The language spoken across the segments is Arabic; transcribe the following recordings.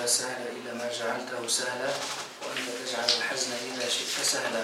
ولا سهل إلا ما جعلته سهلا وأنت تجعل الحزن إذا شئت سهلا.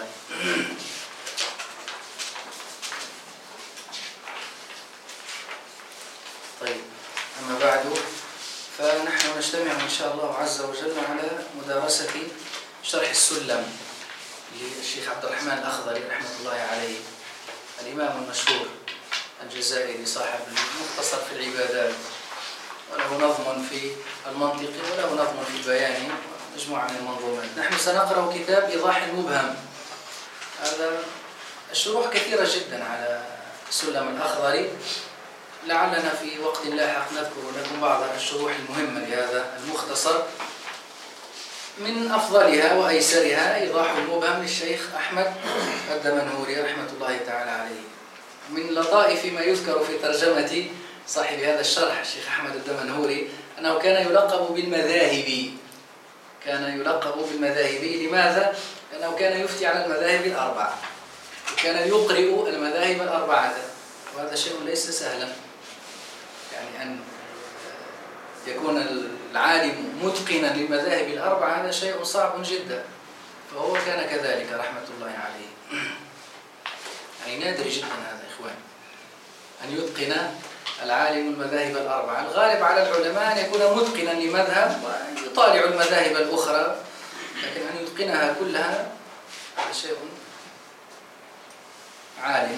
طيب، أما بعد، فنحن نجتمع إن شاء الله عز وجل على مدارسة شرح السلم للشيخ عبد الرحمن الأخضري رحمة الله عليه، الإمام المشهور الجزائري صاحب المختصر في العبادات، وله نظم في المنطق وله نظم في البيان مجموعة من المنظومات. نحن سنقرأ كتاب إيضاح المبهم. هذا الشروح كثيرة جدا على سلم الأخضري، لعلنا في وقت لاحق نذكر لكم بعض الشروح المهمة لهذا المختصر. من أفضلها وأيسرها إيضاح المبهم للشيخ أحمد الدمنهوري رحمة الله تعالى عليه. من لطائف ما يذكر في ترجمة صاحب هذا الشرح الشيخ أحمد الدمنهوري أنه كان يلقب بالمذاهبي. كان يلقب بالمذاهبي. لماذا؟ لأنه كان يفتي على المذاهب الأربعة، وكان يقرئ المذاهب الأربعة، وهذا شيء ليس سهلا. يعني أن يكون العالم متقنا للمذاهب الأربعة هذا شيء صعب جدا، فهو كان كذلك رحمة الله عليه. يعني نادر جدا هذا إخوان، أن يتقن العالم المذاهب الأربعة. الغالب على العلماء أن يكون متقنا لمذهب ويطالع المذاهب الأخرى، لكن أن يتقنها كلها هذا شيء عالم.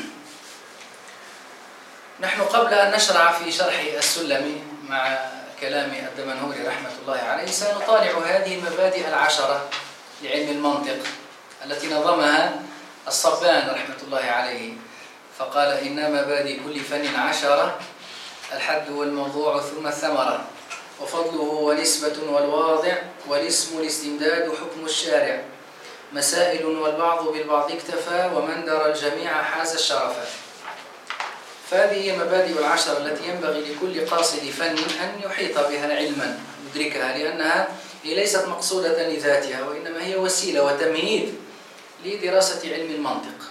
نحن قبل أن نشرع في شرح السلم مع كلام الدمنهوري رحمة الله عليه سنطالع هذه المبادئ العشرة لعلم المنطق التي نظمها الصبان رحمة الله عليه، فقال: إن مبادئ كل فن عشرة، الحد والموضوع ثم الثمرة، وفضله ونسبة والواضع، والاسم الاستمداد حكم الشارع، مسائل والبعض بالبعض اكتفى، ومن درى الجميع حاز الشرفة. فهذه مبادئ العشرة التي ينبغي لكل قاصد فن أن يحيط بها علما يدركها، لأنها هي ليست مقصودة لذاتها، وإنما هي وسيلة وتمهيد لدراسة علم المنطق.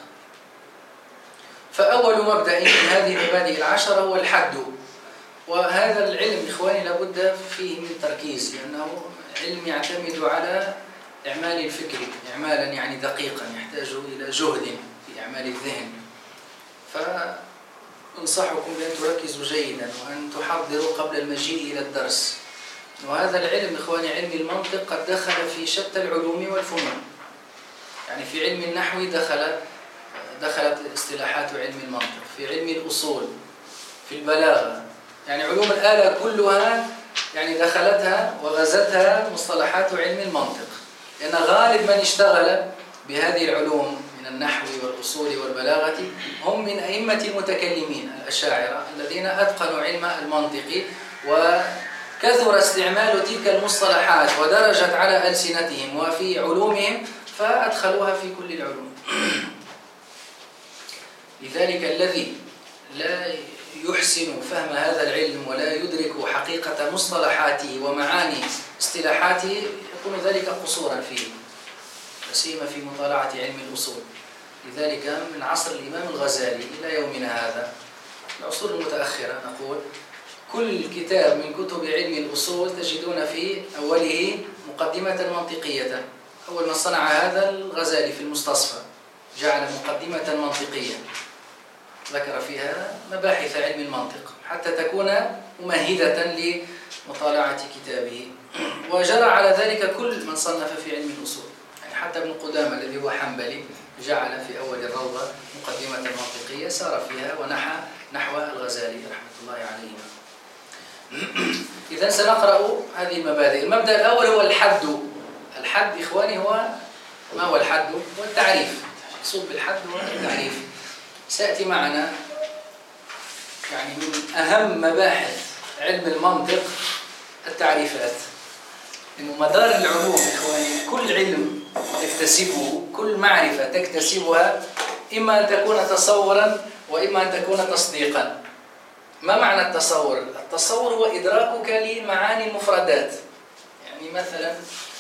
فأول مبدأ من هذه المبادئ العشرة هو الحد. وهذا العلم إخواني لابد فيه من تركيز، لأنه علم يعتمد على إعمال الفكر، إعمالا يعني دقيقا، يحتاج إلى جهد في إعمال الذهن. فأنصحكم بأن تركزوا جيدا وأن تحضروا قبل المجيء إلى الدرس. وهذا العلم إخواني، علم المنطق، قد دخل في شتى العلوم والفنون. يعني في علم النحو دخلت اصطلاحات علم المنطق، في علم الأصول، في البلاغة، يعني علوم الآلة كلها يعني دخلتها وغزتها مصطلحات علم المنطق، لأن غالب من اشتغل بهذه العلوم من النحو والأصول والبلاغة هم من أئمة المتكلمين الأشاعرة الذين أتقنوا علم المنطق، وكثر استعمال تلك المصطلحات ودرجت على ألسنتهم وفي علومهم فأدخلوها في كل العلوم. لذلك الذي لا يحسن فهم هذا العلم ولا يدرك حقيقة مصطلحاته ومعاني اصطلاحاته يكون ذلك قصورا فيه، سيما في مطالعة علم الأصول. لذلك من عصر الإمام الغزالي إلى يومنا هذا، العصور المتأخرة، نقول كل كتاب من كتب علم الأصول تجدون في أوله مقدمة منطقية. أول من صنع هذا الغزالي في المستصفى، جعل مقدمة منطقية ذكر فيها مباحث علم المنطق حتى تكون ممهدة لمطالعة كتابه. وجرى على ذلك كل من صنف في علم الأصول، يعني حتى ابن قدامة الذي هو حنبلي جعل في أول الروضة مقدمة منطقية سار فيها ونحى نحو الغزالي رحمة الله عليه. إذن سنقرأ هذه المبادئ. المبدأ الأول هو الحد. الحد إخواني هو، ما هو الحد؟ هو التعريف. المقصود بالحد هو التعريف. سيأتي معنا يعني من أهم مباحث علم المنطق التعريفات، إنه مدار العلوم إخواني، كل علم تكتسبه، كل معرفة تكتسبها، إما أن تكون تصورا وإما أن تكون تصديقا. ما معنى التصور؟ التصور هو إدراكك لمعاني المفردات. يعني مثلا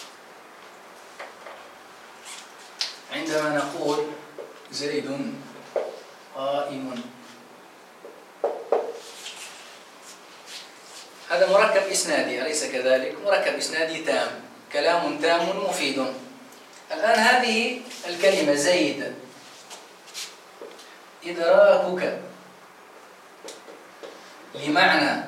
عندما نقول زيد قائم، هذا مركب إسنادي أليس كذلك؟ مركب إسنادي تام، كلام تام مفيد. الآن هذه الكلمة زيد، إدراكك لمعنى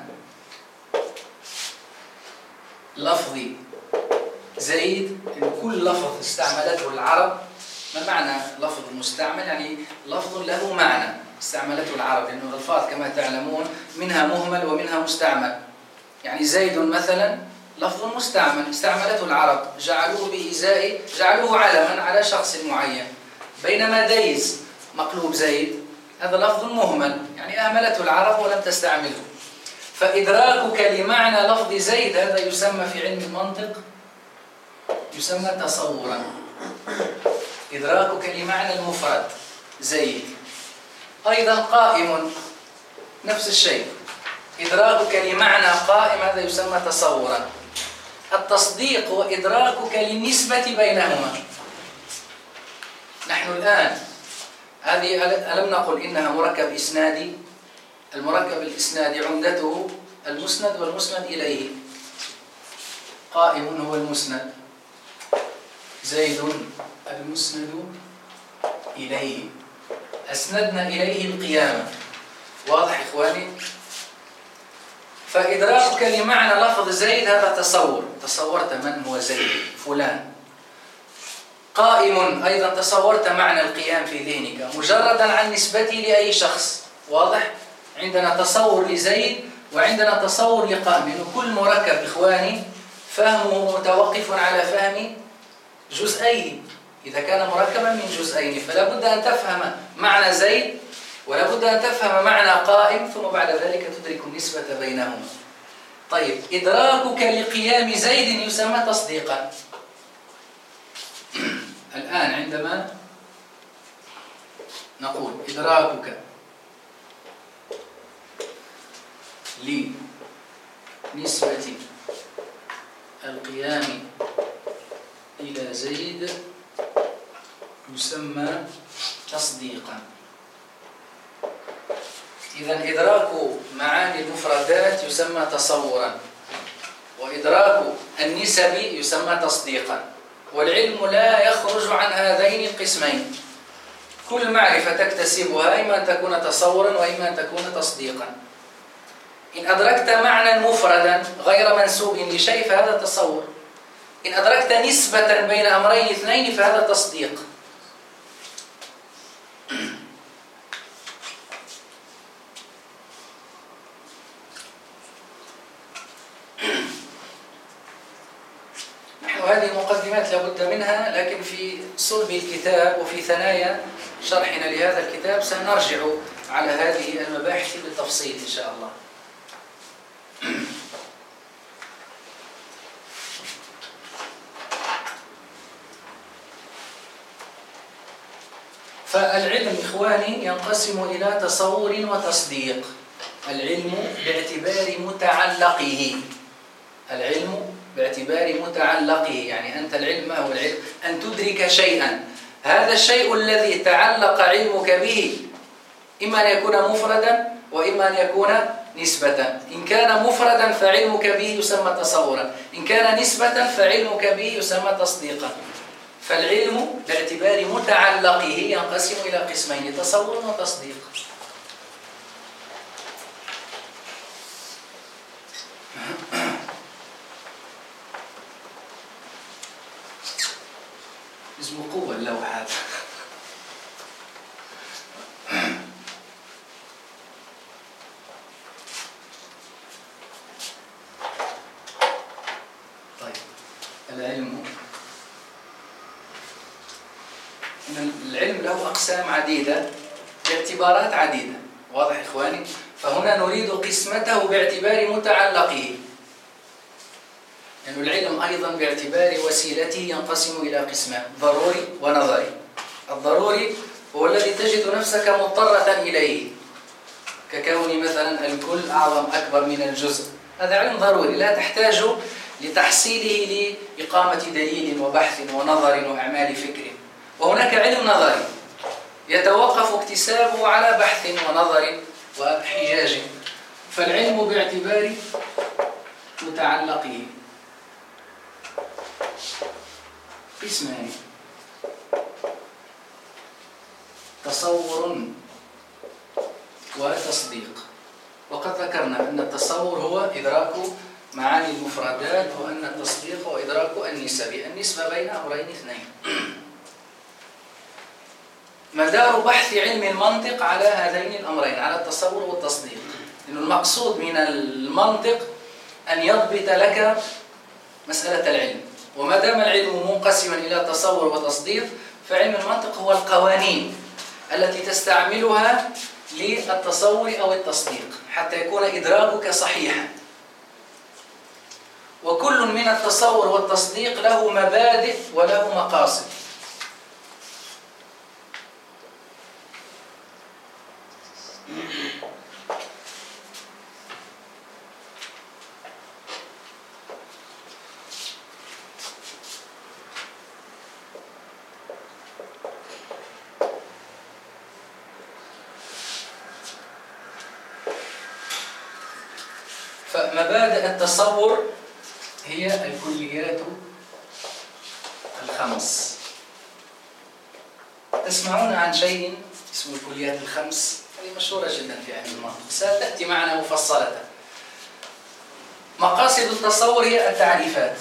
لفظ زيد، يعني كل لفظ استعملته العرب. ما معنى لفظ مستعمل؟ يعني لفظ له معنى استعملته العرب، لأنه الألفاظ كما تعلمون منها مهمل ومنها مستعمل. يعني زيد مثلا لفظ مستعمل استعملته العرب، جعلوه علما على شخص معين. بينما ديز مقلوب زيد هذا لفظ مهمل، يعني أهملته العرب ولم تستعمله. فإدراكك لمعنى لفظ زيد هذا يسمى في علم المنطق يسمى تصورا. إدراكك لمعنى المفرد زيد. أيضا قائم نفس الشيء، إدراكك لمعنى قائم هذا يسمى تصورا. التصديق هو إدراكك للنسبة بينهما. نحن الآن هذه ألم نقل إنها مركب إسنادي؟ المركب الإسنادي عمدته المسند والمسند إليه. قائم هو المسند، زيد المسند إليه، أسندنا إليه القيامة. واضح إخواني؟ فإدراكك لمعنى لفظ زيد هذا تصور، تصورت من هو زيد فلان. قائم أيضا تصورت معنى القيام في ذهنك مجردا عن نسبته لأي شخص. واضح؟ عندنا تصور لزيد وعندنا تصور لقائم، لأنه كل مركب إخواني فهمه متوقف على فهم جزئين. إذا كان مركبا من جزئين فلا بد أن تفهم معنى زيد ولا بد أن تفهم معنى قائم، ثم بعد ذلك تدرك النسبة بينهما. طيب، إدراكك لقيام زيد يسمى تصديقا. الآن عندما نقول إدراكك لنسبة القيام إلى زيد يسمى تصديقا. إذن إدراك معاني المفردات يسمى تصورا، وإدراك النسب يسمى تصديقا. والعلم لا يخرج عن هذين القسمين. كل معرفة تكتسبها إما أن تكون تصورا وإما أن تكون تصديقا. إن أدركت معنى مفردا غير منسوب لشيء فهذا تصور. إن أدركت نسبة بين أمرين اثنين فهذا تصديق. نحن هذه المقدمات لابد منها، لكن في صلب الكتاب وفي ثنايا شرحنا لهذا الكتاب سنرجع على هذه المباحث بالتفصيل إن شاء الله. فالعلم إخواني ينقسم إلى تصور وتصديق. العلم باعتبار متعلقه، العلم باعتبار متعلقه، يعني أنت العلم ما هو العلم؟ أن تدرك شيئا، هذا الشيء الذي تعلق علمك به إما أن يكون مفردا وإما أن يكون نسبة. إن كان مفردا فعلمك به يسمى تصورا، إن كان نسبة فعلمك به يسمى تصديقا. فالعلم باعتبار متعلقه ينقسم إلى قسمين، تصور وتصديق. اسمه قوة اللوحة هذا. طيب، العلم له أقسام عديدة باعتبارات عديدة. واضح إخواني؟ فهنا نريد قسمته باعتبار متعلقه، لأن العلم أيضا باعتبار وسيلته ينقسم إلى قسمان: ضروري ونظري. الضروري هو الذي تجد نفسك مضطرة إليه، ككون مثلا الكل أعظم أكبر من الجزء، هذا علم ضروري لا تحتاج لتحصيله لإقامة دليل وبحث ونظر وأعمال فكر. وهناك علم نظري يتوقف اكتسابه على بحث ونظر وحجاج. فالعلم باعتبار متعلقه قسمان: تصور وتصديق. وقد ذكرنا أن التصور هو إدراك معاني المفردات، وأن التصديق هو إدراك النسبة بين أمرين اثنين. مدار بحث علم المنطق على هذين الأمرين، على التصور والتصديق، لأن المقصود من المنطق أن يضبط لك مسألة العلم. وما دام العلم منقسما إلى تصور وتصديق، فعلم المنطق هو القوانين التي تستعملها للتصور أو التصديق حتى يكون إدراكك صحيحا. وكل من التصور والتصديق له مبادئ وله مقاصد. فمبادئ التصور هي الكليات الخمس. تسمعون عن شيء اسمه الكليات الخمس، هذه مشهورة جدا في علم المنطق، ستأتي معنا مفصلة. مقاصد التصور هي التعريفات.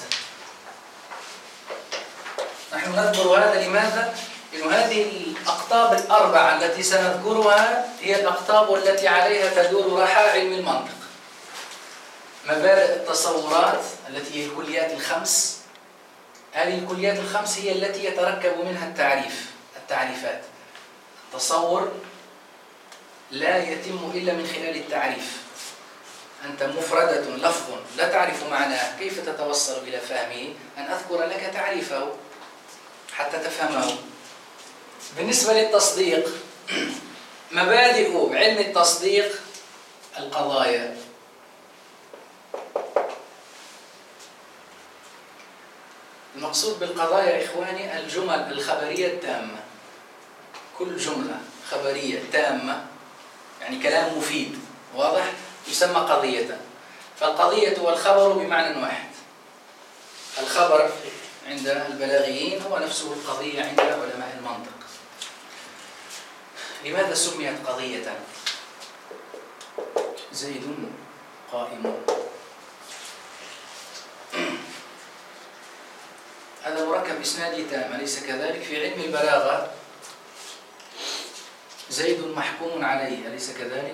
نحن نذكر هذا لماذا؟ لأن هذه الأقطاب الأربعة التي سنذكرها هي الأقطاب التي عليها تدور رحى علم المنطق. مبادئ التصورات التي هي الكليات الخمس، هذه الكليات الخمس هي التي يتركب منها التعريفات. التصور لا يتم إلا من خلال التعريف. أنت مفردة لفظ لا تعرف معناه، كيف تتوصل إلى فهمه؟ أن أذكر لك تعريفه حتى تفهمه. بالنسبة للتصديق، مبادئ علم التصديق القضايا. المقصود بالقضايا يا إخواني الجمل الخبرية التامة. كل جملة خبرية تامة يعني كلام مفيد واضح يسمى قضية. فالقضية والخبر بمعنى واحد. الخبر عند البلاغيين هو نفسه القضية عند علماء المنطق. لماذا سميت قضية؟ زيد قائم، هذا مركب إسنادي تام، أليس كذلك؟ في علم البلاغة زيد محكوم عليه، أليس كذلك؟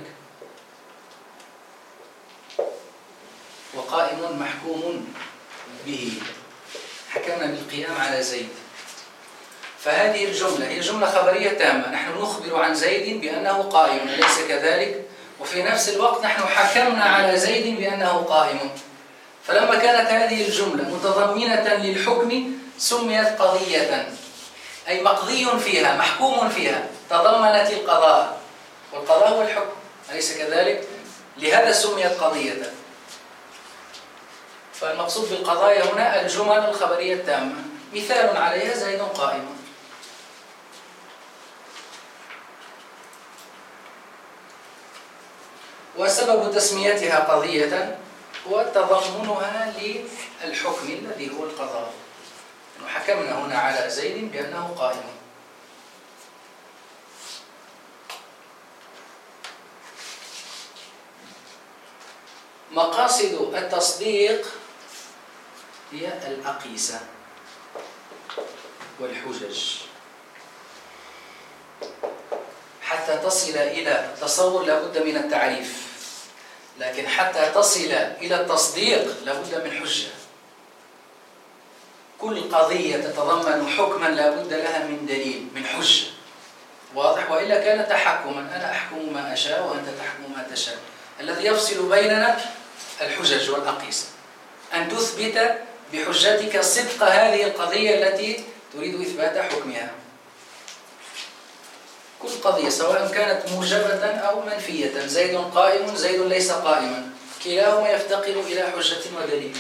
وقائم محكوم به، حكمنا بالقيام على زيد. فهذه الجملة هي جملة خبرية تامة، نحن نخبر عن زيد بأنه قائم، أليس كذلك؟ وفي نفس الوقت نحن حكمنا على زيد بأنه قائم. فلما كانت هذه الجملة متضمنة للحكم سميت قضية، أي مقضي فيها محكوم فيها، تضمنت القضاء، والقضاء هو الحكم، أليس كذلك؟ لهذا سميت قضية. فالمقصود بالقضايا هنا الجمل الخبرية التامة. مثال عليها زيد قائم. وسبب تسميتها قضية هو تضمنها للحكم الذي هو القضاء. حكمنا هنا على زيد بأنه قائم. مقاصد التصديق هي الأقيسة والحجج. حتى تصل إلى التصور لابد من التعريف، لكن حتى تصل إلى التصديق لابد من حجة. كل قضية تتضمن حكما لابد لها من دليل، من حجة، واضح؟ وإلا كان تحكما، أنا أحكم ما أشاء وأنت تحكم ما تشاء. الذي يفصل بيننا الحجج والأقيسة، أن تثبت بحجتك صدق هذه القضية التي تريد إثبات حكمها. كل قضية سواء كانت موجبة أو منفية، زيد قائم زيد ليس قائما، كلاهما يفتقر إلى حجة ودليل.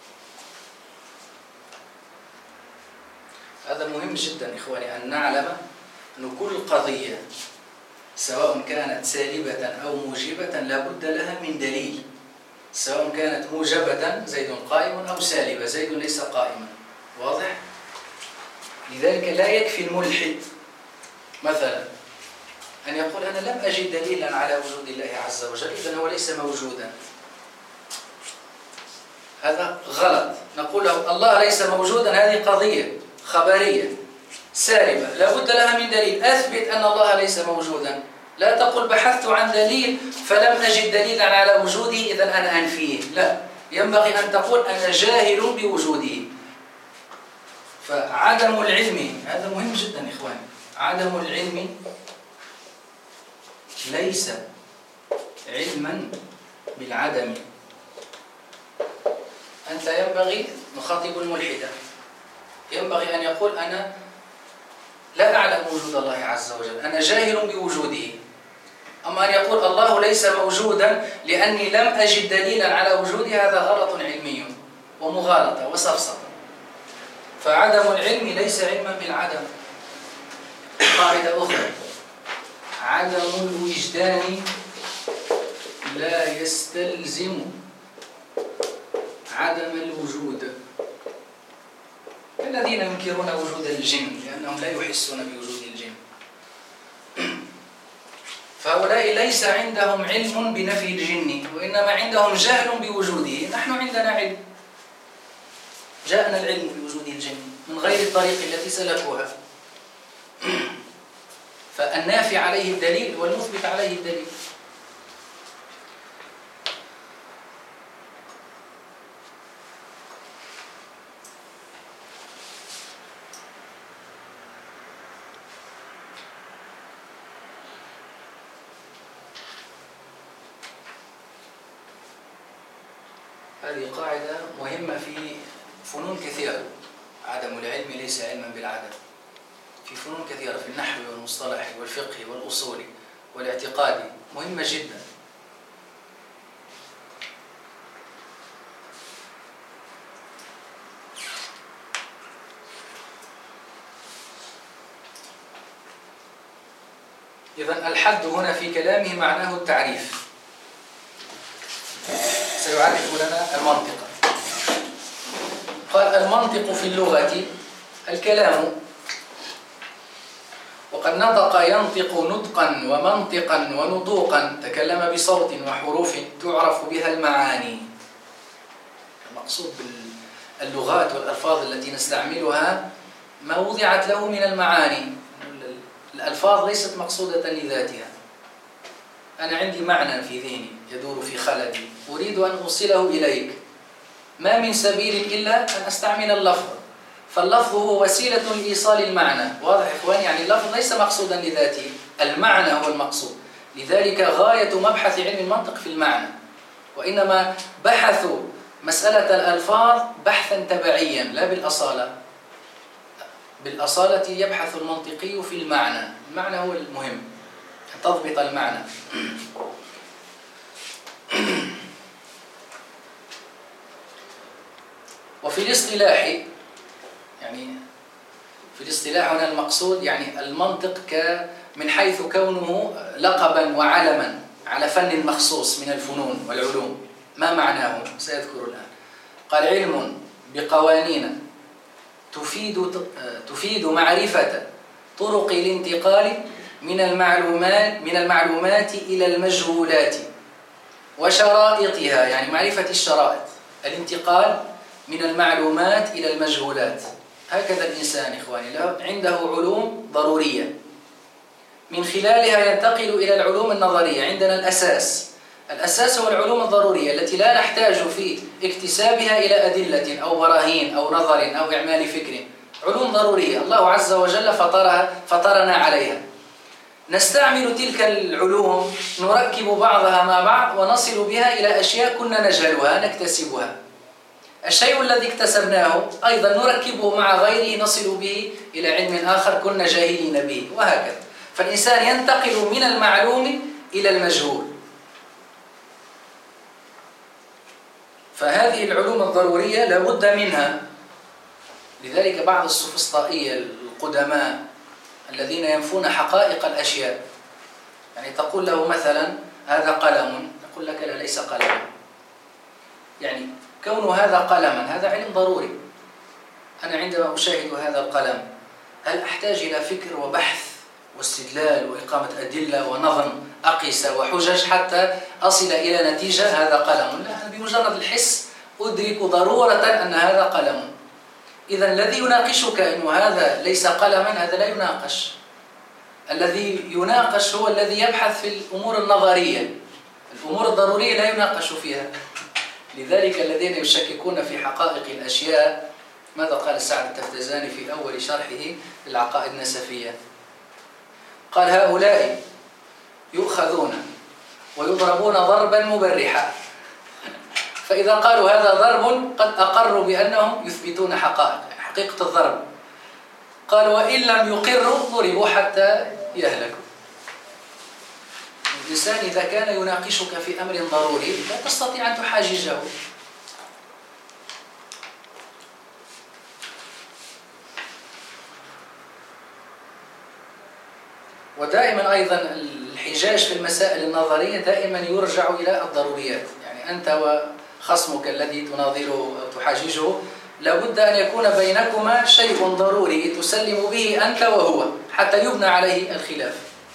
هذا مهم جدا إخواني أن نعلم أن كل قضية سواء كانت سالبة أو موجبة لا بد لها من دليل، سواء كانت موجبة زيد قائم أو سالبة زيد ليس قائما. واضح؟ لذلك لا يكفي الملحد مثلا أن يقول أنا لم أجد دليلا على وجود الله عز وجل إذن هو ليس موجودا. هذا غلط. نقول له الله ليس موجودا، هذه قضية خبرية سالبة لا بد لها من دليل. أثبت أن الله ليس موجودا، لا تقل بحثت عن دليل فلم أجد دليلا على وجوده إذن أنا أنفيه. لا، ينبغي أن تقول أنا جاهل بوجوده. فعدم العلم هذا مهم جدا إخواني. عدم العلم ليس علما بالعدم. أنت ينبغي نخاطب الملحدة ينبغي أن يقول أنا لا أعلم وجود الله عز وجل، أنا جاهل بوجوده. أما أن يقول الله ليس موجودا لأني لم أجد دليلا على وجوده، هذا غلط علمي ومغالطة وسفسطة. فعدم العلم ليس علما بالعدم. قاعدة أخرى: عدم الوجدان لا يستلزم عدم الوجود. الذين ينكرون وجود الجن لأنهم لا يحسون بوجود الجن، فهؤلاء ليس عندهم علم بنفي الجن وإنما عندهم جهل بوجوده. نحن عندنا علم، جاءنا العلم بوجود الجن من غير الطريق التي سلكوها. فالنافي عليه الدليل والمثبت عليه الدليل. هذه قاعدة مهمة في فنون كثيرة. عدم العلم ليس علما بالعدم. في فنون كثيرة، في النحو والمصطلح والفقه والأصول والاعتقاد، مهمة جدا. إذن الحد هنا في كلامه معناه التعريف. سيعرف لنا المنطق. قال: المنطق في اللغة الكلام، وقد نطق ينطق نطقا ومنطقا ونطوقا، تكلم بصوت وحروف تعرف بها المعاني. المقصود باللغات والألفاظ التي نستعملها ما وضعت له من المعاني. الألفاظ ليست مقصودة لذاتها. أنا عندي معنى في ذهني يدور في خلدي، أريد أن أوصله إليك، ما من سبيل إلا أن أستعمل اللفظ. فاللفظ هو وسيلة لإيصال المعنى. واضح إخواني؟ يعني اللفظ ليس مقصودا لذاته، المعنى هو المقصود. لذلك غاية مبحث علم المنطق في المعنى، وإنما بحثوا مسألة الألفاظ بحثا تبعيا لا بالأصالة. بالأصالة يبحث المنطقي في المعنى. المعنى هو المهم، تضبط المعنى. وفي الاصطلاح، يعني في الاصطلاح هنا المقصود يعني المنطق من حيث كونه لقبا وعلما على فن مخصوص من الفنون والعلوم. ما معناه؟ سيذكر الآن. قال: علم بقوانين تفيد معرفة طرق الانتقال من المعلومات إلى المجهولات وشرائطها، يعني معرفة الشرائط، الانتقال من المعلومات إلى المجهولات. هكذا الإنسان إخواني عنده علوم ضرورية من خلالها ينتقل إلى العلوم النظرية. عندنا الأساس هو العلوم الضرورية التي لا نحتاج في اكتسابها إلى أدلة أو براهين أو نظر أو إعمال فكر. علوم ضرورية الله عز وجل فطرنا عليها. نستعمل تلك العلوم، نركب بعضها مع بعض ونصل بها إلى أشياء كنا نجهلها نكتسبها. الشيء الذي اكتسبناه أيضا نركبه مع غيره نصل به إلى علم آخر كنا جاهلين به، وهكذا. فالإنسان ينتقل من المعلوم إلى المجهول. فهذه العلوم الضرورية لا بد منها. لذلك بعض السفسطائية القدماء الذين ينفون حقائق الأشياء. يعني تقول له مثلا هذا قلم، يقول لك لا ليس قلما. يعني كون هذا قلما هذا علم ضروري. أنا عندما أشاهد هذا القلم هل أحتاج إلى فكر وبحث واستدلال وإقامة أدلة ونظم أقيسة وحجج حتى أصل إلى نتيجة هذا قلم؟ لا، أنا بمجرد الحس أدرك ضرورة أن هذا قلم. إذا الذي يناقشك أنه هذا ليس قلما هذا لا يناقش. الذي يناقش هو الذي يبحث في الأمور النظرية. الأمور الضرورية لا يناقش فيها. لذلك الذين يشككون في حقائق الأشياء، ماذا قال سعد التفتزاني في أول شرحه للعقائد النسفية؟ قال هؤلاء يؤخذون ويضربون ضربا مبرحا، فإذا قالوا هذا ضرب قد أقروا بأنهم يثبتون حقائق، حقيقة الضرب. قال وإن لم يقروا ضربوا حتى يهلكوا. الإنسان إذا كان يناقشك في أمر ضروري لا تستطيع أن تحاججه. ودائما أيضا الحجاج في المسائل النظرية دائما يرجع إلى الضروريات. يعني أنت وخصمك الذي تناظره أو تحاججه لابد أن يكون بينكما شيء ضروري تسلم به أنت وهو حتى يبنى عليه الخلاف.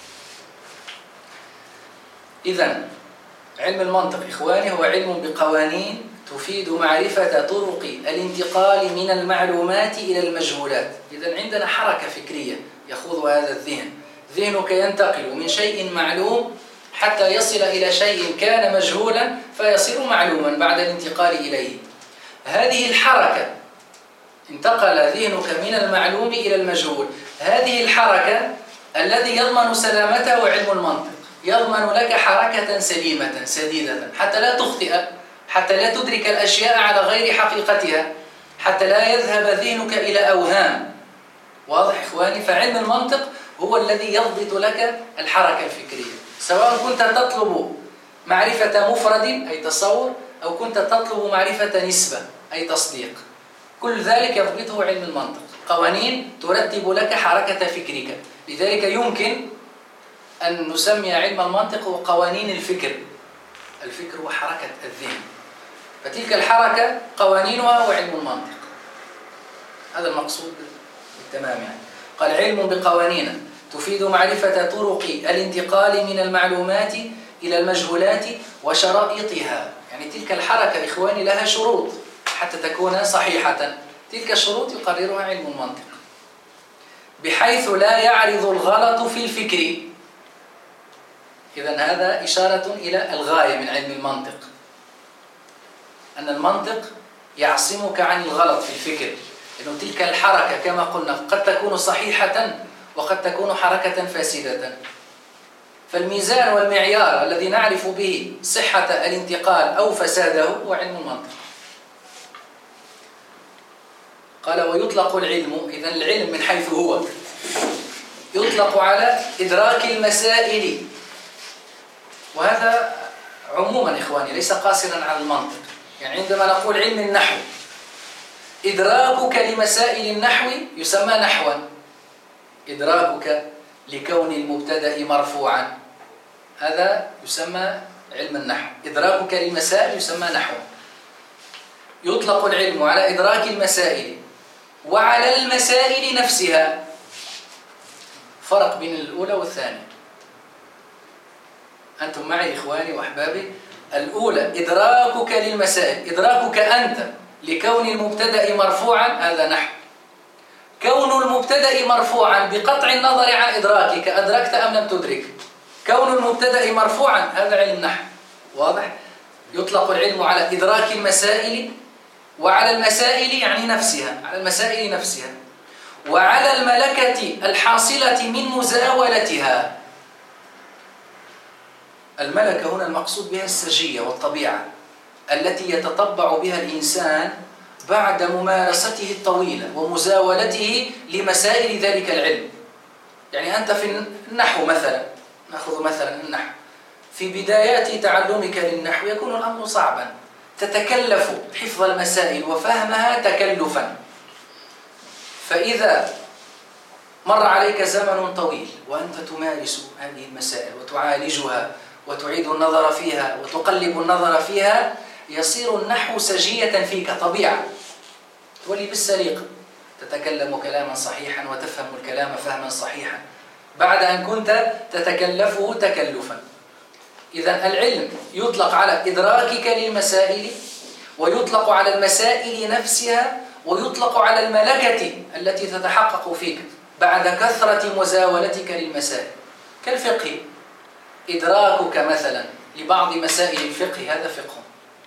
إذن علم المنطق إخواني هو علم بقوانين تفيد معرفة طرق الانتقال من المعلومات إلى المجهولات. إذن عندنا حركة فكرية يخوض هذا الذهن. ذهنك ينتقل من شيء معلوم حتى يصل إلى شيء كان مجهولا فيصير معلوما بعد الانتقال إليه. هذه الحركة انتقل ذهنك من المعلوم إلى المجهول. هذه الحركة الذي يضمن سلامته علم المنطق. يضمن لك حركة سليمة سديدة حتى لا تخطئ، حتى لا تدرك الأشياء على غير حقيقتها، حتى لا يذهب ذهنك إلى أوهام. واضح إخواني؟ فعلم المنطق هو الذي يضبط لك الحركة الفكرية، سواء كنت تطلب معرفة مفرد أي تصور، أو كنت تطلب معرفة نسبة أي تصديق. كل ذلك يضبطه علم المنطق، قوانين ترتب لك حركة فكرك. لذلك يمكن أن نسمي علم المنطق قوانين الفكر. الفكر هو حركة الذهن، فتلك الحركة قوانينها وعلم المنطق. هذا المقصود بالتمام. يعني قال علم بقوانين تفيد معرفة طرق الانتقال من المعلومات إلى المجهولات وشرائطها. يعني تلك الحركة إخواني لها شروط حتى تكون صحيحة. تلك الشروط يقررها علم المنطق بحيث لا يعرض الغلط في الفكر. إذن هذا إشارة إلى الغاية من علم المنطق، أن المنطق يعصمك عن الغلط في الفكر. إنه تلك الحركة كما قلنا قد تكون صحيحة وقد تكون حركة فاسدة. فالميزان والمعيار الذي نعرف به صحة الانتقال أو فساده هو علم المنطق. قال ويطلق العلم، إذن العلم من حيث هو يطلق على إدراك المسائل، وهذا عموما إخواني ليس قاصرا على المنطق. يعني عندما نقول علم النحو، إدراكك لمسائل النحو يسمى نحوا. إدراكك لكون المبتدأ مرفوعا هذا يسمى علم النحو. إدراكك للمسائل يسمى نحوا. يطلق العلم على إدراك المسائل وعلى المسائل نفسها. فرق بين الأولى والثانية. أنتم معي إخواني وأحبابي؟ الأولى إدراكك للمسائل، إدراكك أنت لكون المبتدأ مرفوعا هذا نحو. كون المبتدأ مرفوعا بقطع النظر عن إدراكك أدركت أم لم تدرك، كون المبتدأ مرفوعا هذا علم نحو. واضح؟ يطلق العلم على إدراك المسائل وعلى المسائل يعني نفسها، على المسائل نفسها، وعلى الملكة الحاصلة من مزاولتها. الملكة هنا المقصود بها السجية والطبيعة التي يتطبع بها الإنسان بعد ممارسته الطويلة ومزاولته لمسائل ذلك العلم. يعني أنت في النحو مثلا، نأخذ مثلا النحو، في بدايات تعلمك للنحو يكون الأمر صعبا، تتكلف حفظ المسائل وفهمها تكلفا. فإذا مر عليك زمن طويل وأنت تمارس هذه المسائل وتعالجها وتعيد النظر فيها وتقلب النظر فيها، يصير النحو سجية فيك طبيعة، تولي بالسليقة، تتكلم كلاما صحيحا وتفهم الكلام فهما صحيحا بعد أن كنت تتكلفه تكلفا. إذن العلم يطلق على إدراكك للمسائل، ويطلق على المسائل نفسها، ويطلق على الملكة التي تتحقق فيك بعد كثرة مزاولتك للمسائل. كالفقه، إدراكك مثلا لبعض مسائل الفقه هذا فقه.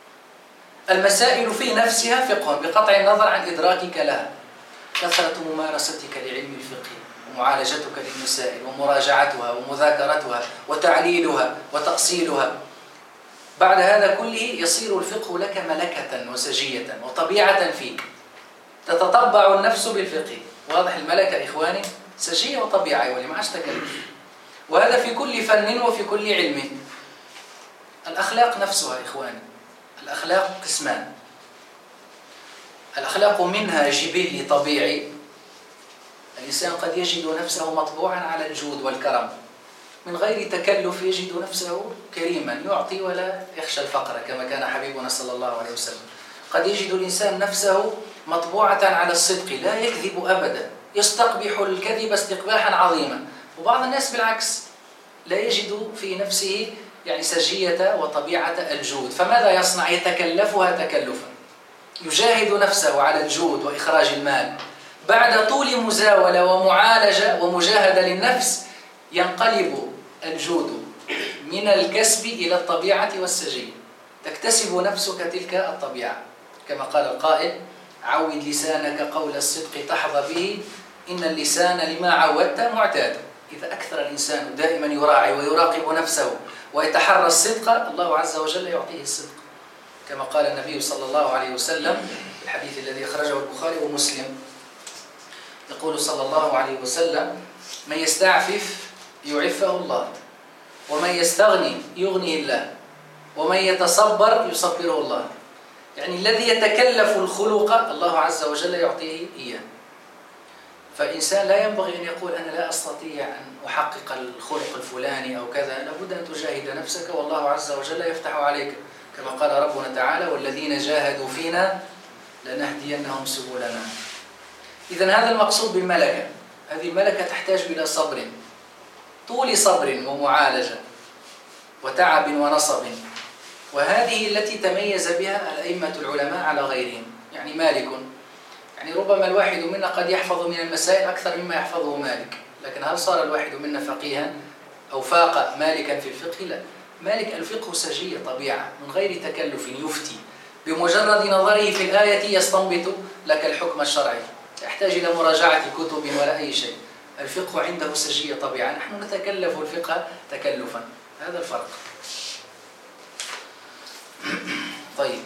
المسائل في نفسها فقه بقطع النظر عن إدراكك لها. كثرة ممارستك لعلم الفقه ومعالجتك للمسائل ومراجعتها ومذاكرتها وتعليلها وتأصيلها، بعد هذا كله يصير الفقه لك ملكة وسجية وطبيعة فيك، تتطبع النفس بالفقه. واضح الملكة إخواني؟ سجية وطبيعة، ولي ما عادش تكلف. وهذا في كل فن وفي كل علم. الأخلاق نفسها إخواني، الأخلاق قسمان. الأخلاق منها جبلي طبيعي، الإنسان قد يجد نفسه مطبوعا على الجود والكرم من غير تكلف، يجد نفسه كريما يعطي ولا يخشى الفقر كما كان حبيبنا صلى الله عليه وسلم. قد يجد الإنسان نفسه مطبوعة على الصدق، لا يكذب أبدا، يستقبح الكذب استقباحا عظيما. وبعض الناس بالعكس لا يجد في نفسه يعني سجية وطبيعة الجود، فماذا يصنع؟ يتكلفها تكلفا، يجاهد نفسه على الجود وإخراج المال. بعد طول مزاولة ومعالجة ومجاهدة للنفس ينقلب الجود من الكسب إلى الطبيعة والسجية، تكتسب نفسك تلك الطبيعة. كما قال القائل: عود لسانك قول الصدق تحظى به، إن اللسان لما عودت معتاد. إذا أكثر الإنسان دائما يراعي ويراقب نفسه ويتحرى الصدق، الله عز وجل يعطيه الصدق، كما قال النبي صلى الله عليه وسلم في الحديث الذي أخرجه البخاري ومسلم، يقول صلى الله عليه وسلم: من يستعفف يعفه الله، ومن يستغني يغنيه الله، ومن يتصبر يصبره الله. يعني الذي يتكلف الخلق الله عز وجل يعطيه إياه. فالإنسان لا ينبغي أن يقول أنا لا أستطيع أن أحقق الخلق الفلاني أو كذا، لابد أن تجاهد نفسك والله عز وجل يفتح عليك، كما قال ربنا تعالى: والذين جاهدوا فينا لنهدينهم سبلنا. إذن هذا المقصود بالملكة. هذه الملكة تحتاج إلى صبر، طول صبر ومعالجة وتعب ونصب، وهذه التي تميز بها الأئمة العلماء على غيرهم. يعني مالك، يعني ربما الواحد منا قد يحفظ من المسائل أكثر مما يحفظه مالك، لكن هل صار الواحد منا فقيها أو فاق مالكا في الفقه؟ لا، مالك الفقه سجية طبيعة من غير تكلف، يفتي بمجرد نظره في الآية يستنبط لك الحكم الشرعي، يحتاج إلى مراجعة كتب ولا أي شيء. الفقه عنده سجية طبيعة، نحن نتكلف الفقه تكلفا، هذا الفرق. طيب،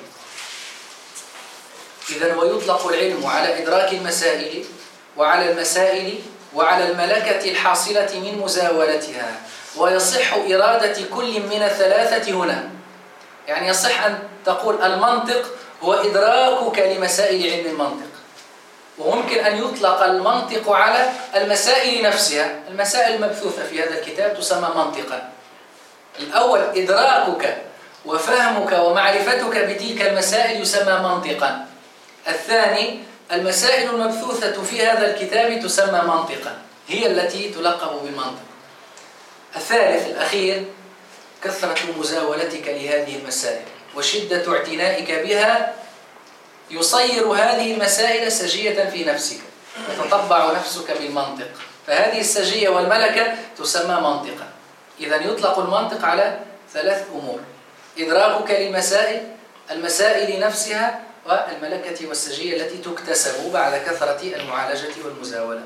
إذن ويطلق العلم على إدراك المسائل وعلى المسائل وعلى الملكة الحاصلة من مزاولتها، ويصح إرادة كل من الثلاثة هنا. يعني يصح أن تقول المنطق هو إدراكك لمسائل علم المنطق، وممكن أن يطلق المنطق على المسائل نفسها. المسائل المبثوثة في هذا الكتاب تسمى منطقا. الأول إدراكك وفهمك ومعرفتك بتلك المسائل يسمى منطقا. الثاني المسائل المبثوثة في هذا الكتاب تسمى منطقا، هي التي تلقب بالمنطق. الثالث الأخير كثرة مزاولتك لهذه المسائل وشدة اعتنائك بها يصير هذه المسائل سجية في نفسك، وتطبع نفسك بالمنطق، فهذه السجية والملكة تسمى منطقا. إذن يطلق المنطق على ثلاث أمور: إدراكك للمسائل، المسائل نفسها، والملكة والسجية التي تكتسب بعد كثرة المعالجة والمزاولة.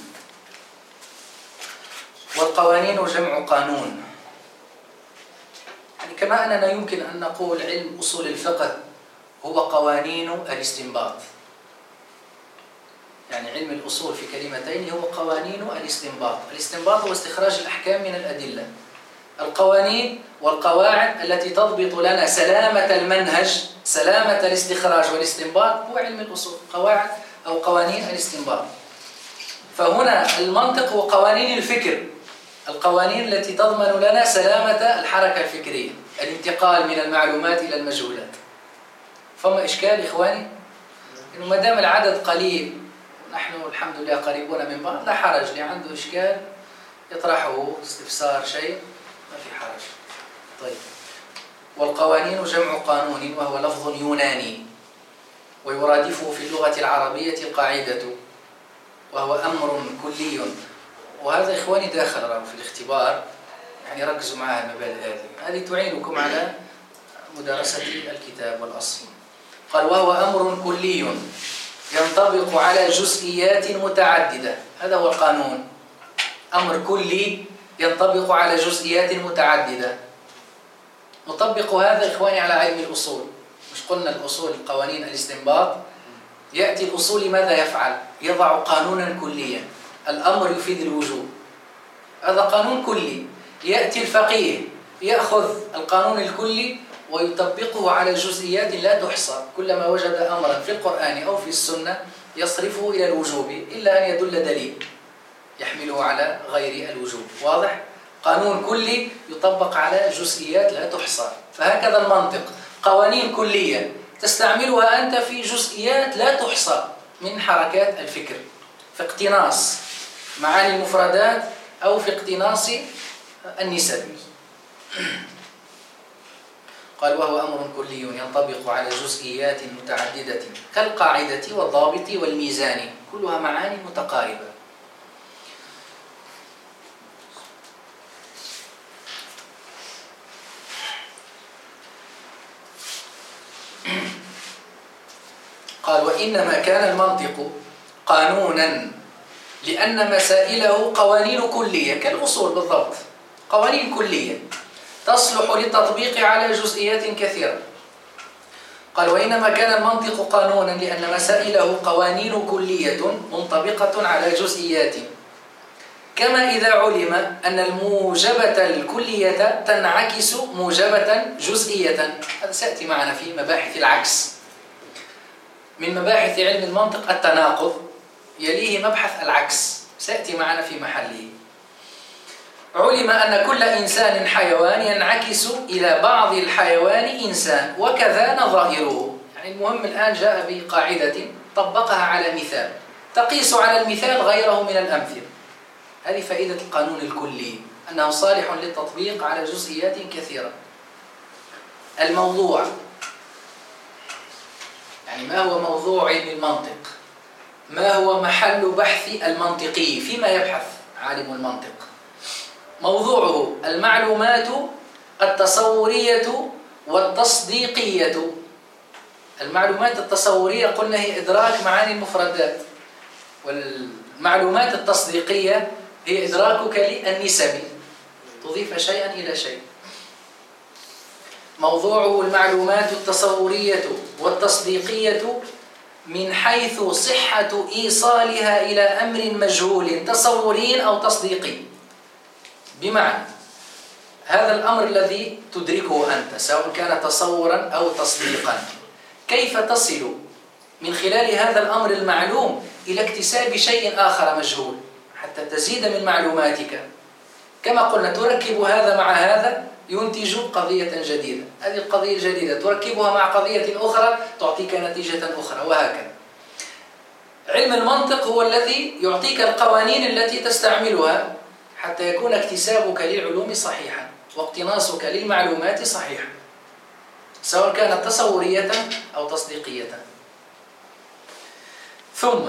والقوانين جمع قانون. يعني كما أننا يمكن أن نقول علم أصول الفقه هو قوانين الاستنباط، يعني علم الأصول في كلمتين هو قوانين الاستنباط. الاستنباط هو استخراج الأحكام من الأدلة. القوانين والقواعد التي تضبط لنا سلامة المنهج، سلامة الاستخراج والاستنباط، هو علم الأصول، قواعد أو قوانين الاستنباط. فهنا المنطق هو قوانين الفكر، القوانين التي تضمن لنا سلامة الحركة الفكرية، الانتقال من المعلومات إلى المجهولات. فما إشكال إخواني؟ إنه ما دام العدد قليل ونحن الحمد لله قريبون من بعض لا حرج، اللي عنده إشكال يطرحه، استفسار شيء ما في حرج. طيب، والقوانين جمع قانون وهو لفظ يوناني ويرادفه في اللغة العربية القاعدة وهو أمر كلي. وهذا إخواني داخل في الاختبار، يعني ركزوا معها المبادئ هذه تعينكم على مدارسة الكتاب والأصل. قال وهو أمر كلي ينطبق على جزئيات متعددة. هذا هو القانون، أمر كلي ينطبق على جزئيات متعددة. نطبق هذا إخواني على علم الأصول. مش قلنا الأصول قوانين الاستنباط؟ يأتي الأصول ماذا يفعل؟ يضع قانونا كليا، الأمر يفيد الوجوب، هذا قانون كلي. يأتي الفقيه يأخذ القانون الكلي ويطبقه على جزئيات لا تحصى، كلما وجد أمرا في القرآن أو في السنة يصرفه إلى الوجوب إلا أن يدل دليل يحمله على غير الوجوب. واضح؟ قانون كلي يطبق على جزئيات لا تحصى. فهكذا المنطق، قوانين كلية تستعملها أنت في جزئيات لا تحصى من حركات الفكر، في اقتناص معاني المفردات أو في اقتناص النسب. قال وهو أمر كلي ينطبق على جزئيات متعددة كالقاعدة والضابط والميزان، كلها معاني متقاربة. قال وإنما كان المنطق قانونا لأن مسائله قوانين كلية كالأصول بالضبط، قوانين كلية تصلح للتطبيق على جزئيات كثيرة. قال وإنما كان المنطق قانونا لأن مسائله قوانين كلية منطبقة على جزئيات، كما إذا علم أن الموجبة الكلية تنعكس موجبة جزئية. هذا سيأتي معنا في مباحث العكس. من مباحث علم المنطق التناقض، يليه مبحث العكس سيأتي معنا في محله. علم أن كل إنسان حيوان ينعكس إلى بعض الحيوان إنسان وكذا نظائره. يعني المهم الآن جاء بقاعدة طبقها على مثال تقيس على المثال غيره من الأمثلة. هذه فائدة القانون الكلي، أنه صالح للتطبيق على جزئيات كثيرة. الموضوع، يعني ما هو موضوع علم المنطق؟ ما هو محل بحث المنطقي؟ فيما يبحث عالم المنطق. موضوعه المعلومات التصورية والتصديقية. المعلومات التصورية قلنا هي إدراك معاني المفردات، والمعلومات التصديقية هي إدراكك للنسب، تضيف شيئا إلى شيء. موضوعه المعلومات التصورية والتصديقية من حيث صحة إيصالها إلى أمر مجهول تصوري أو تصديقي. بمعنى هذا الأمر الذي تدركه أنت سواء كان تصورا أو تصديقا، كيف تصل من خلال هذا الأمر المعلوم إلى اكتساب شيء آخر مجهول حتى تزيد من معلوماتك. كما قلنا تركب هذا مع هذا ينتج قضية جديدة، هذه القضية الجديدة تركبها مع قضية أخرى تعطيك نتيجة أخرى، وهكذا. علم المنطق هو الذي يعطيك القوانين التي تستعملها حتى يكون اكتسابك للعلوم صحيحا واقتناصك للمعلومات صحيحا، سواء كانت تصورية أو تصديقية. ثم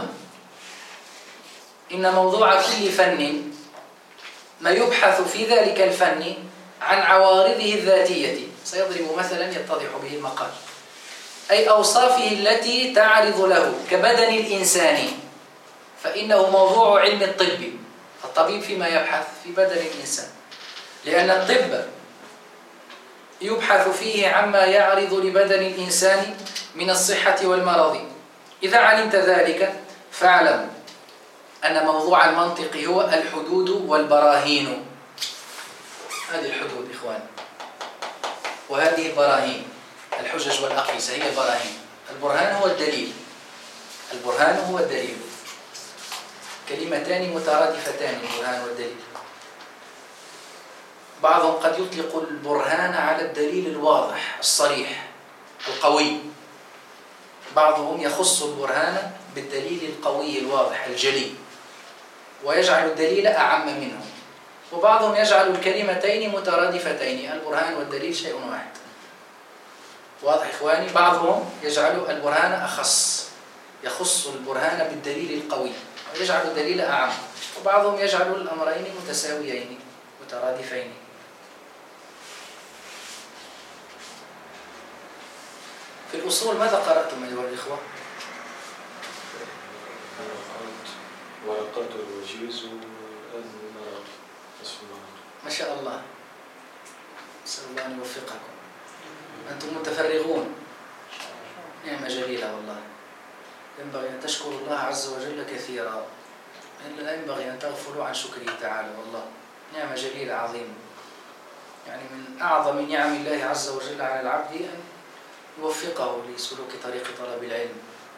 إن موضوع كل فن ما يبحث في ذلك الفن عن عوارضه الذاتية. سيضرب مثلا يتضح به المقال، أي أوصافه التي تعرض له كبدن الإنسان، فإنه موضوع علم الطب. الطبيب فيما يبحث في بدن الإنسان، لأن الطب يبحث فيه عما يعرض لبدن الإنسان من الصحة والمرض. إذا علمت ذلك فاعلم أن موضوع المنطق هو الحدود والبراهين. هذه الحدود إخوان، وهذه البراهين، الحجج والأقيسة هي البراهين. البرهان هو الدليل، البرهان هو الدليل. كلمتان مترادفتان البرهان والدليل. بعضهم قد يطلق البرهان على الدليل الواضح الصريح القوي، بعضهم يخص البرهان بالدليل القوي الواضح الجلي ويجعل الدليل أعم منه، وبعضهم يجعل الكلمتين مترادفتين، البرهان والدليل شيء واحد. واضح إخواني؟ بعضهم يجعل البرهان أخص، يخص البرهان بالدليل القوي ويجعل الدليل أعم، وبعضهم يجعل الأمرين متساويين مترادفين. في الأصول ماذا قرأتم أيها الإخوة؟ وعقدت الوجيز والآن المراقب نصف المراقب. ما شاء الله، أسأل الله أن يوفقكم، أنتم متفرغون، نعمة جليلة والله. ينبغي أن تشكروا الله عز وجل كثيرا، لا ينبغي أن تغفلوا عن شكره تعالى، والله نعمة جليلة عظيمة. يعني من أعظم نعم الله عز وجل على العبد أن يوفقه لسلوك طريق طلب العلم.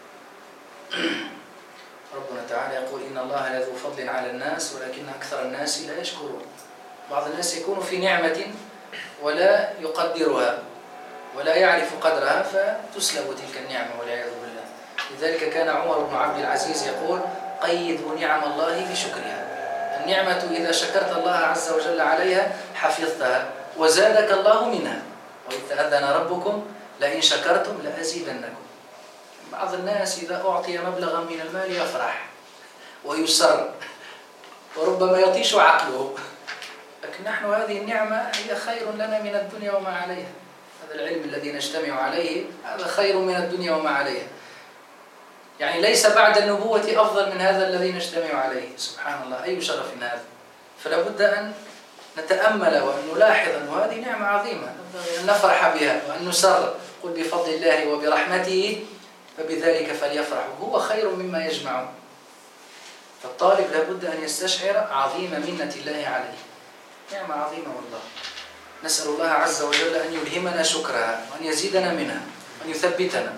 ربنا تعالى يقول إن الله لذو فضل على الناس ولكن أكثر الناس لا يشكرون. بعض الناس يكون في نعمة ولا يقدرها ولا يعرف قدرها فتسلب تلك النعمة والعياذ بالله. لذلك كان عمر بن عبد العزيز يقول قيدوا نعم الله بشكرها. النعمة إذا شكرت الله عز وجل عليها حفظتها وزادك الله منها، وإذ تأذن ربكم لئن شكرتم لأزيدنكم. بعض الناس إذا أعطي مبلغا من المال يفرح ويسر وربما يطيش عقله، لكن نحن هذه النعمة هي خير لنا من الدنيا وما عليها. هذا العلم الذي نجتمع عليه هذا خير من الدنيا وما عليها، يعني ليس بعد النبوة أفضل من هذا الذي نجتمع عليه. سبحان الله، أي شرف هذا. فلا بد أن نتأمل وأن نلاحظ أن هذه نعمة عظيمة نبغي أن نفرح بها وأن نسر. قل بفضل الله وبرحمته فبذلك فليفرحوا هو خير مما يجمعون. فالطالب لا بد أن يستشعر عظيم منة الله عليه، نعمة عظيمة والله. نسأل الله عز وجل أن يلهمنا شكرها وأن يزيدنا منها وأن يثبتنا.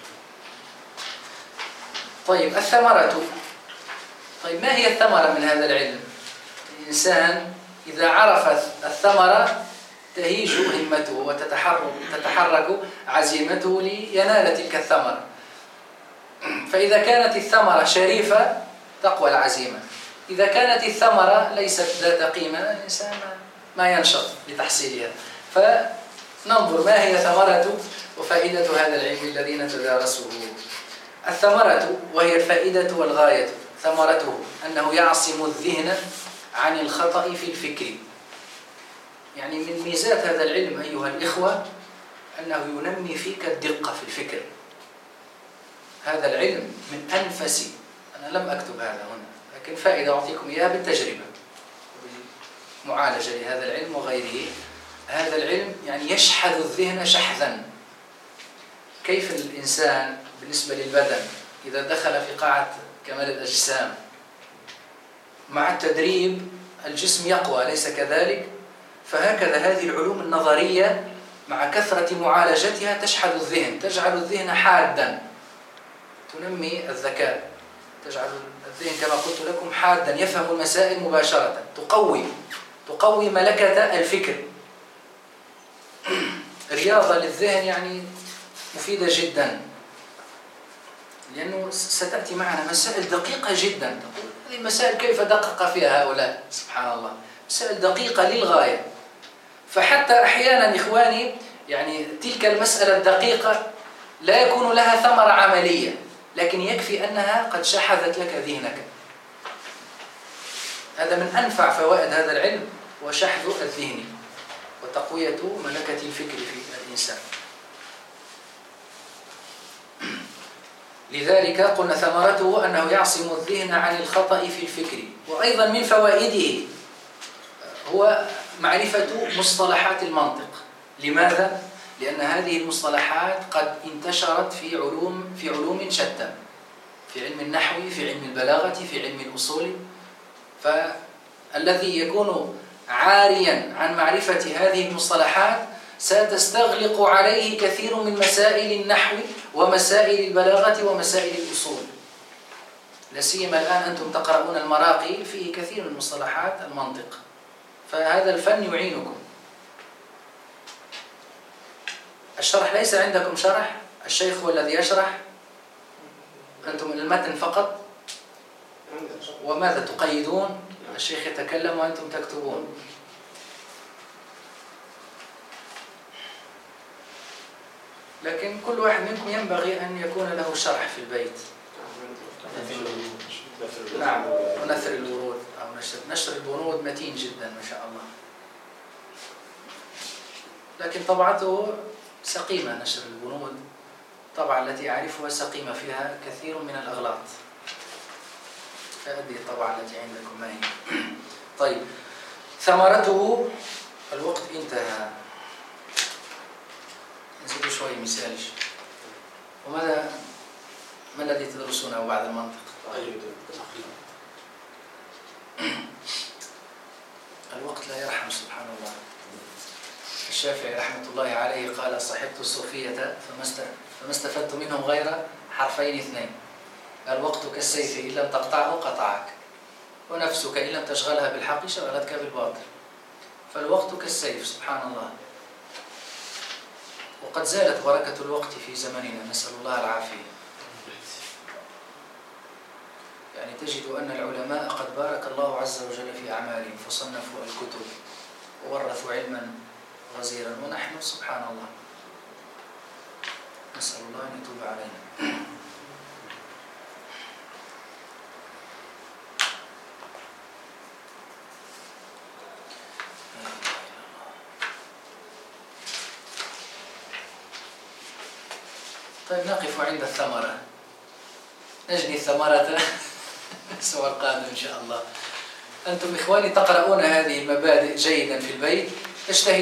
طيب الثمرة، طيب ما هي الثمرة من هذا العلم؟ الإنسان إذا عرف الثمرة تهيج همته وتتحرك عزيمته لينال تلك الثمرة. فإذا كانت الثمرة شريفة تقوى العزيمة، إذا كانت الثمرة ليست ذات قيمة الإنسان ما ينشط لتحصيلها. فننظر ما هي ثمرة وفائدة هذا العلم الذي نتدارسه. الثمرة وهي الفائدة والغاية، ثمرته أنه يعصم الذهن عن الخطأ في الفكر. يعني من ميزات هذا العلم أيها الإخوة أنه ينمي فيك الدقة في الفكر. هذا العلم من أنفس، أنا لم أكتب هذا هنا لكن فائدة أعطيكم إياها بالتجربة معالجة لهذا العلم وغيره. هذا العلم يعني يشحذ الذهن شحذا. كيف الإنسان بالنسبة للبدن إذا دخل في قاعة كمال الأجسام مع التدريب الجسم يقوى، ليس كذلك؟ فهكذا هذه العلوم النظرية مع كثرة معالجتها تشحذ الذهن، تجعل الذهن حادا، تنمي الذكاء، تجعل الذهن كما قلت لكم حادا يفهم المسائل مباشرة، تقوي ملكة الفكر. رياضة للذهن يعني مفيدة جدا، لأنه ستأتي معنا مسائل دقيقة جدا. تقول هذه المسائل كيف دقق فيها هؤلاء؟ سبحان الله، مسائل دقيقة للغاية. فحتى أحيانا إخواني يعني تلك المسألة الدقيقة لا يكون لها ثمرة عملية، لكن يكفي أنها قد شحذت لك ذهنك. هذا من أنفع فوائد هذا العلم، وشحذ الذهن وتقوية ملكة الفكر في الإنسان. لذلك قلنا ثمرته أنه يعصم الذهن عن الخطأ في الفكر. وأيضا من فوائده هو معرفة مصطلحات المنطق. لماذا؟ لأن هذه المصطلحات قد انتشرت في علوم شتى، في علم النحو، في علم البلاغة، في علم الأصول. فالذي يكون عاريا عن معرفة هذه المصطلحات ستستغلق عليه كثير من مسائل النحو ومسائل البلاغة ومسائل الأصول، لا سيما الآن أنتم تقرؤون المراقي فيه كثير من مصطلحات المنطق، فهذا الفن يعينكم. الشرح ليس عندكم شرح، الشيخ هو الذي يشرح، أنتم المتن فقط. وماذا تقيدون؟ الشيخ يتكلم وأنتم تكتبون. لكن كل واحد منكم ينبغي أن يكون له شرح في البيت. نعم، ونثر الورود أو نشر الورود متين جدا ما شاء الله، لكن طبعته سقيمة. نشر الورود طبعا التي أعرفها سقيمة، فيها كثير من الأغلاط، فأدري الطبعة التي عندكم ما هي. طيب، ثمرته الوقت انتهى، نزيد شوي مثال. وماذا ما الذي تدرسونه بعد المنطق؟ الوقت لا يرحم سبحان الله. الشافعي رحمة الله عليه قال: صحبت الصوفية فما استفدت منهم غير حرفين اثنين: الوقت كالسيف إن لم تقطعه قطعك، ونفسك إن لم تشغلها بالحق شغلتك بالباطل. فالوقت كالسيف سبحان الله. وقد زالت بركة الوقت في زمننا، نسأل الله العافية. يعني تجد أن العلماء قد بارك الله عز وجل في أعمالهم، فصنفوا الكتب وورثوا علما غزيرا، ونحن سبحان الله نسأل الله أن يتوب علينا. طيب، نقف عند الثمرة، نجني الثمرة الأسبوع القادم إن شاء الله. أنتم إخواني تقرؤون هذه المبادئ جيدا في البيت، تجتهدون